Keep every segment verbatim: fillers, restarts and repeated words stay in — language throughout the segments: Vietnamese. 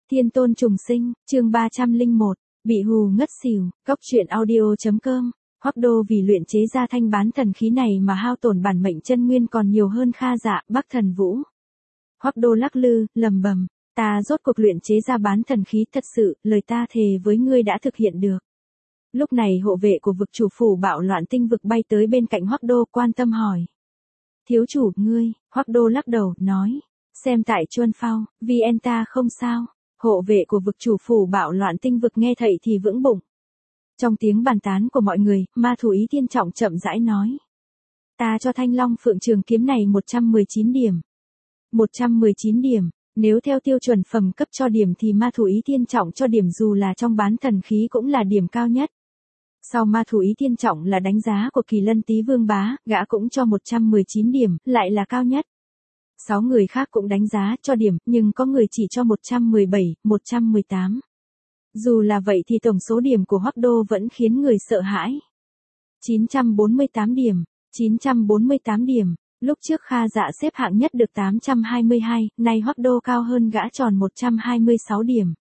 Thiên tôn trùng sinh, chương ba trăm lẻ một, bị hù ngất xỉu, cóc truyện audio.com. Hoắc Đô vì luyện chế ra thanh bán thần khí này mà hao tổn bản mệnh chân nguyên còn nhiều hơn Kha Dạ, Bắc Thần Vũ. Hoắc Đô lắc lư, lầm bầm, ta rốt cuộc luyện chế ra bán thần khí thật sự, lời ta thề với ngươi đã thực hiện được. Lúc này hộ vệ của vực chủ phủ bạo loạn tinh vực bay tới bên cạnh Hoắc Đô quan tâm hỏi. Thiếu chủ, ngươi, Hoắc Đô lắc đầu, nói, xem tại Chuân Phao, vì en ta không sao. Hộ vệ của vực chủ phủ bạo loạn tinh vực nghe thậy thì vững bụng. Trong tiếng bàn tán của mọi người, ma thủ Ý Thiên Trọng chậm rãi nói. Ta cho Thanh Long Phượng Trường kiếm này một trăm mười chín điểm. một trăm mười chín điểm, nếu theo tiêu chuẩn phẩm cấp cho điểm thì ma thủ Ý Thiên Trọng cho điểm dù là trong bán thần khí cũng là điểm cao nhất. Sau ma thủ Ý Thiên Trọng là đánh giá của Kỳ Lân Tý Vương Bá, gã cũng cho một trăm mười chín điểm, lại là cao nhất. Sáu người khác cũng đánh giá cho điểm, nhưng có người chỉ cho một trăm mười bảy, một trăm mười tám. Dù là vậy thì tổng số điểm của Hoắc Đô vẫn khiến người sợ hãi. chín trăm bốn mươi tám điểm, chín trăm bốn mươi tám điểm, lúc trước Kha Dạ xếp hạng nhất được tám trăm hai mươi hai, nay Hoắc Đô cao hơn gã tròn một trăm hai mươi sáu điểm.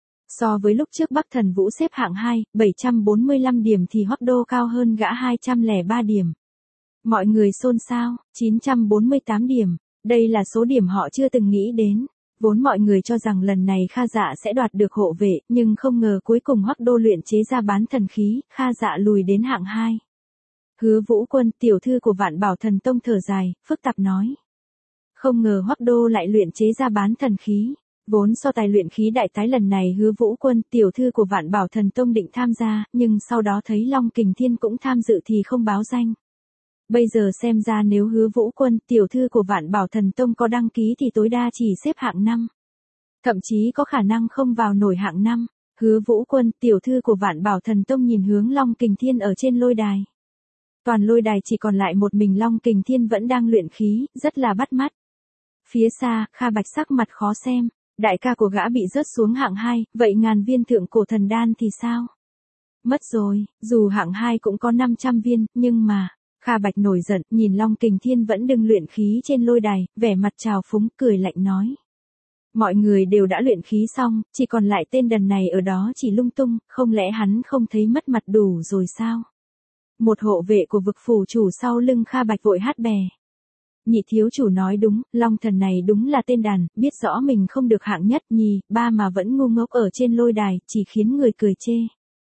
So với lúc trước Bắc Thần Vũ xếp hạng hai, bảy trăm bốn mươi lăm điểm thì Hoắc Đô cao hơn gã hai trăm lẻ ba điểm. Mọi người xôn xao, chín trăm bốn mươi tám điểm. Đây là số điểm họ chưa từng nghĩ đến. Vốn mọi người cho rằng lần này Kha Dạ sẽ đoạt được hộ vệ, nhưng không ngờ cuối cùng Hoắc Đô luyện chế ra bán thần khí, Kha Dạ lùi đến hạng hai. Hứa Vũ Quân, tiểu thư của Vạn Bảo Thần Tông thở dài, phức tạp nói. Không ngờ Hoắc Đô lại luyện chế ra bán thần khí. Vốn so tài luyện khí đại tái lần này Hứa Vũ Quân, tiểu thư của Vạn Bảo Thần Tông định tham gia, nhưng sau đó thấy Long Kình Thiên cũng tham dự thì không báo danh. Bây giờ xem ra nếu Hứa Vũ Quân, tiểu thư của Vạn Bảo Thần Tông có đăng ký thì tối đa chỉ xếp hạng năm. Thậm chí có khả năng không vào nổi hạng năm. Hứa Vũ Quân, tiểu thư của Vạn Bảo Thần Tông nhìn hướng Long Kình Thiên ở trên lôi đài. Toàn lôi đài chỉ còn lại một mình Long Kình Thiên vẫn đang luyện khí, rất là bắt mắt. Phía xa, Kha Bạch sắc mặt khó xem, đại ca của gã bị rớt xuống hạng hai, vậy ngàn viên thượng cổ thần đan thì sao? Mất rồi, dù hạng hai cũng có năm trăm viên, nhưng mà... Kha Bạch nổi giận, nhìn Long Kình Thiên vẫn đừng luyện khí trên lôi đài, vẻ mặt trào phúng, cười lạnh nói. Mọi người đều đã luyện khí xong, chỉ còn lại tên đần này ở đó chỉ lung tung, không lẽ hắn không thấy mất mặt đủ rồi sao? Một hộ vệ của vực phủ chủ sau lưng Kha Bạch vội hát bè. Nhị thiếu chủ nói đúng, Long thần này đúng là tên đàn, biết rõ mình không được hạng nhất nhì, ba mà vẫn ngu ngốc ở trên lôi đài, chỉ khiến người cười chê.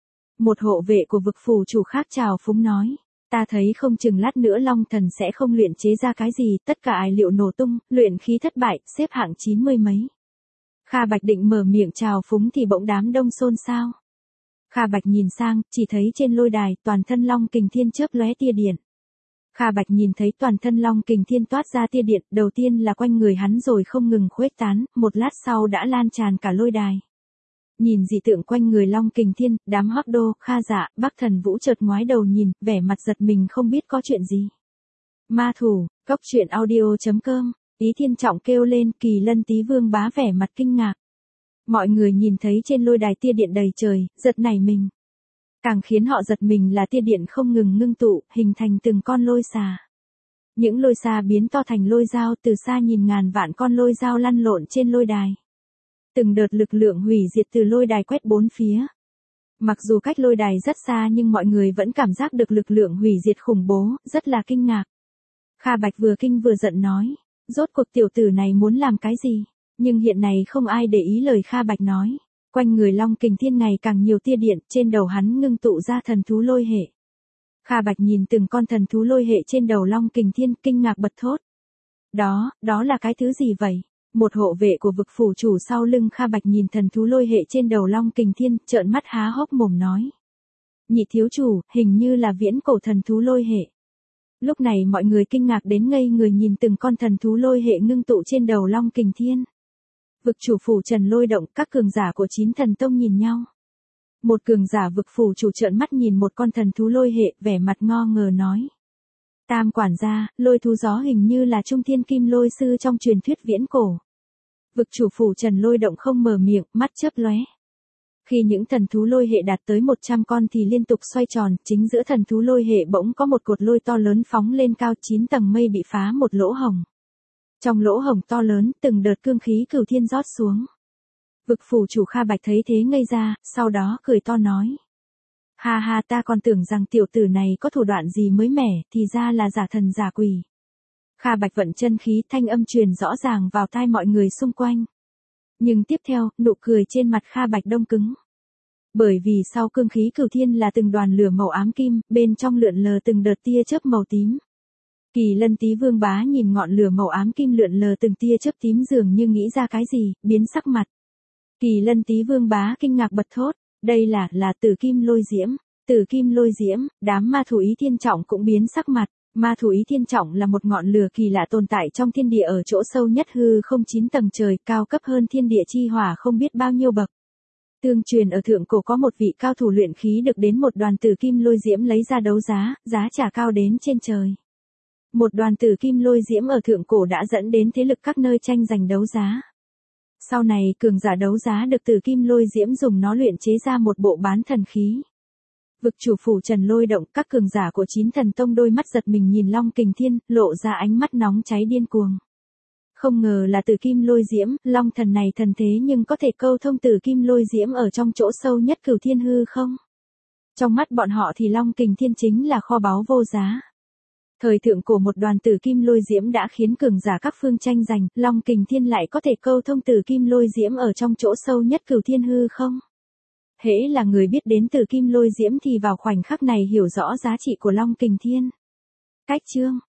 Một hộ vệ của vực phủ chủ khác trào phúng nói. Ta thấy không chừng lát nữa Long thần sẽ không luyện chế ra cái gì, tất cả ai liệu nổ tung, luyện khí thất bại, xếp hạng chín mươi mấy. Kha Bạch định mở miệng chào phúng thì bỗng đám đông xôn xao. Kha Bạch nhìn sang, chỉ thấy trên lôi đài, toàn thân Long Kình Thiên chớp lóe tia điện. Kha Bạch nhìn thấy toàn thân Long Kình Thiên toát ra tia điện, đầu tiên là quanh người hắn rồi không ngừng khuếch tán, một lát sau đã lan tràn cả lôi đài. Nhìn dị tượng quanh người Long Kình Thiên, đám Hoắc Đô, Kha Dạ, Bắc Thần Vũ chợt ngoái đầu nhìn, vẻ mặt giật mình không biết có chuyện gì. Ma thủ, cóc truyện audio.com, Ý Thiên Trọng kêu lên, Kỳ Lân Tý Vương Bá vẻ mặt kinh ngạc. Mọi người nhìn thấy trên lôi đài tia điện đầy trời, giật nảy mình. Càng khiến họ giật mình là tia điện không ngừng ngưng tụ, hình thành từng con lôi xà. Những lôi xà biến to thành lôi dao, từ xa nhìn ngàn vạn con lôi dao lăn lộn trên lôi đài. Từng đợt lực lượng hủy diệt từ lôi đài quét bốn phía. Mặc dù cách lôi đài rất xa nhưng mọi người vẫn cảm giác được lực lượng hủy diệt khủng bố, rất là kinh ngạc. Kha Bạch vừa kinh vừa giận nói, rốt cuộc tiểu tử này muốn làm cái gì? Nhưng hiện này không ai để ý lời Kha Bạch nói. Quanh người Long Kình Thiên ngày càng nhiều tia điện, trên đầu hắn ngưng tụ ra thần thú lôi hệ. Kha Bạch nhìn từng con thần thú lôi hệ trên đầu Long Kình Thiên, kinh ngạc bật thốt. Đó, đó là cái thứ gì vậy? Một hộ vệ của vực phủ chủ sau lưng Kha Bạch nhìn thần thú lôi hệ trên đầu Long Kình Thiên, trợn mắt há hốc mồm nói. Nhị thiếu chủ, hình như là viễn cổ thần thú lôi hệ. Lúc này mọi người kinh ngạc đến ngây người nhìn từng con thần thú lôi hệ ngưng tụ trên đầu Long Kình Thiên. Vực chủ phủ Trần lôi động, các cường giả của chín thần tông nhìn nhau. Một cường giả vực phủ chủ trợn mắt nhìn một con thần thú lôi hệ, vẻ mặt ngo ngờ nói. Tam quản gia, lôi thú gió hình như là Trung Thiên Kim Lôi sư trong truyền thuyết viễn cổ. Vực chủ phủ Trần lôi động không mở miệng, mắt chớp lóe. Khi những thần thú lôi hệ đạt tới một trăm con thì liên tục xoay tròn, chính giữa thần thú lôi hệ bỗng có một cột lôi to lớn phóng lên cao, chín tầng mây bị phá một lỗ hồng. Trong lỗ hồng to lớn, từng đợt cương khí cửu thiên rót xuống. Vực phủ chủ Kha Bạch thấy thế ngây ra, sau đó cười to nói. Ha ha, ta còn tưởng rằng tiểu tử này có thủ đoạn gì mới mẻ, thì ra là giả thần giả quỷ. Kha Bạch vận chân khí, thanh âm truyền rõ ràng vào tai mọi người xung quanh. Nhưng tiếp theo, nụ cười trên mặt Kha Bạch đông cứng. Bởi vì sau cương khí cửu thiên là từng đoàn lửa màu ám kim, bên trong lượn lờ từng đợt tia chớp màu tím. Kỳ Lân Tý Vương Bá nhìn ngọn lửa màu ám kim lượn lờ từng tia chớp tím dường như nghĩ ra cái gì, biến sắc mặt. Kỳ Lân Tý Vương Bá kinh ngạc bật thốt, đây là, là tử kim lôi diễm, tử kim lôi diễm, đám ma thủ Ý Thiên Trọng cũng biến sắc mặt. Ma thủ Ý Thiên Trọng là một ngọn lửa kỳ lạ tồn tại trong thiên địa ở chỗ sâu nhất hư không chín tầng trời, cao cấp hơn thiên địa chi hỏa không biết bao nhiêu bậc. Tương truyền ở thượng cổ có một vị cao thủ luyện khí được đến một đoàn tử kim lôi diễm lấy ra đấu giá, giá trả cao đến trên trời. Một đoàn tử kim lôi diễm ở thượng cổ đã dẫn đến thế lực các nơi tranh giành đấu giá. Sau này cường giả đấu giá được tử kim lôi diễm dùng nó luyện chế ra một bộ bán thần khí. Vực chủ phủ Trần lôi động, các cường giả của chín thần tông đôi mắt giật mình nhìn Long Kình Thiên, lộ ra ánh mắt nóng cháy điên cuồng. Không ngờ là tử kim lôi diễm, Long thần này thần thế nhưng có thể câu thông tử kim lôi diễm ở trong chỗ sâu nhất cửu thiên hư không? Trong mắt bọn họ thì Long Kình Thiên chính là kho báu vô giá. Thời thượng cổ một đoàn tử kim lôi diễm đã khiến cường giả các phương tranh giành, Long Kình Thiên lại có thể câu thông tử kim lôi diễm ở trong chỗ sâu nhất cửu thiên hư không? Hễ là người biết đến tử kim lôi diễm thì vào khoảnh khắc này hiểu rõ giá trị của Long Kình Thiên. Cách chương